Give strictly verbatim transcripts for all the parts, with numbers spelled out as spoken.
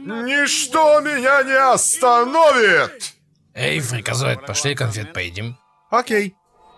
Ничто меня не остановит! Эй, фриказоид, пошли конфет поедим. Окей.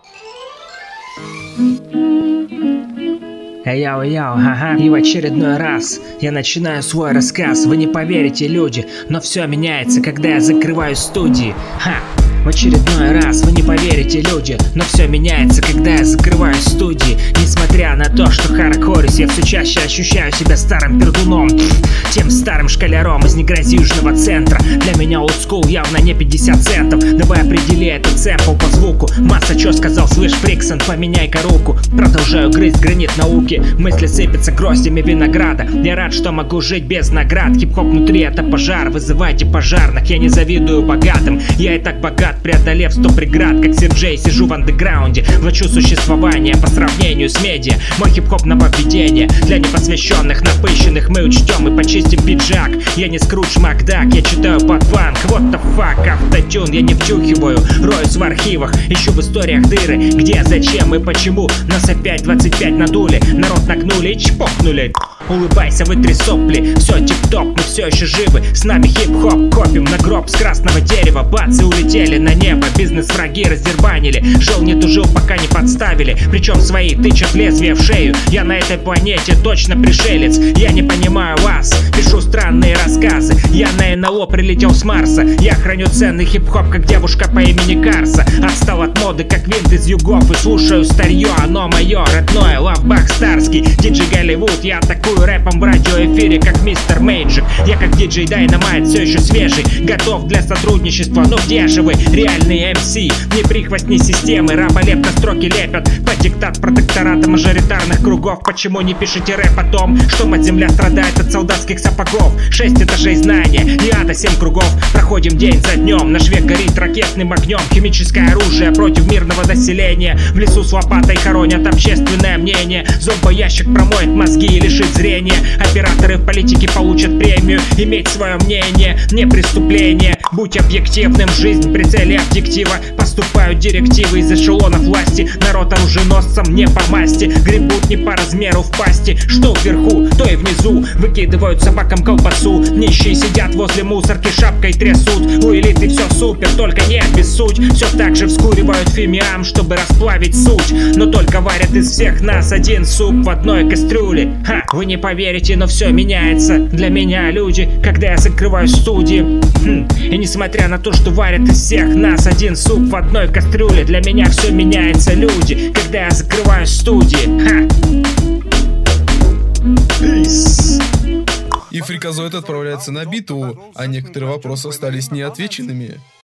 Яу-яу, ага, и в очередной раз я начинаю свой рассказ. Вы не поверите, люди, но все меняется, когда я закрываю студии. Ха! В очередной раз вы не поверите, люди, но все меняется, когда я закрываю студии. Несмотря на то, что хардкорюсь, я все чаще ощущаю себя старым пердуном, тем старым школяром из негрози южного центра. Для меня олдскул явно не пятьдесят центов. Давай определи этот сэмпл по звуку. Масса чё сказал, слышь, Фриксон, поменяй-ка руку. Продолжаю грызть гранит науки, мысли сыпятся гроздями винограда. Я рад, что могу жить без наград. Хип-хоп внутри это пожар, вызывайте пожарных. Я не завидую богатым, я и так богат, преодолев сто преград. Как Сиджей, сижу в андеграунде, влачу существование по сравнению с медиа. Мой хип-хоп нововведение для непосвященных, напыщенных мы учтем и почистим пиджак. Я не Скрудж Макдак, я читаю под фанк. What the fuck, автотюн я не втюхиваю, роюсь в архивах, ищу в историях дыры, где, зачем и почему. Нас опять двадцать пять надули, народ нагнули и чпокнули. Улыбайся, вытри сопли, все тип-топ, мы все еще живы. С нами хип-хоп, копим на гроб с красного дерева. Бац, и улетели на небо, бизнес-враги раздербанили. Жил не тужил, пока не подставили, причем свои тычат лезвие в шею. Я на этой планете точно пришелец, я не понимаю вас, пишу странные рассказы. Я на эн эл о прилетел с Марса, я храню ценный хип-хоп, как девушка по имени Карса. Отстал от моды, как винт из югов, и слушаю старье, оно мое, родное, лавбах старский. Диджей Голливуд, я атакую рэпом в радиоэфире, как мистер Мейджик. Я как диджей Дайнамайт, все еще свежий, готов для сотрудничества. Ну где же вы, реальные эм си? Не прихвостни системы, раболепно строки лепят под диктат протектората мажоритарных кругов. Почему не пишете рэп о том, что мать-земля страдает от солдатских сапогов? Шесть этажей знания, и ада семь кругов. Проходим день за днем, наш век горит ракетным огнем. Химическое оружие против мирного населения. В лесу с лопатой хоронят общественное мнение. Зомбоящик промоет мозги и лишит зрения. Операторы в политике получат премию. Иметь свое мнение, не преступление. Будь объективным, жизнь при цели объектива. Поступают директивы из эшелонов власти. Народ оруженосцам не по масти, гребут не по размеру в пасти. Что вверху, то и внизу. Выкидывают собакам колбасу. Нищие сидят возле мусорки, шапкой трясут. У элиты все супер, только не обессудь. Все так же вскуривают фимиам, чтобы расплавить суть. Но только варят из всех нас один суп в одной кастрюле. Ха, вы не поверите, но все меняется для меня, люди, когда я закрываю студии. Хм. И несмотря на то, что варят из всех нас один суп в одной кастрюле, для меня все меняется, люди, когда я закрываю студии. Ха. Peace. И фриказоид отправляется на битву, а некоторые вопросы остались неотвеченными.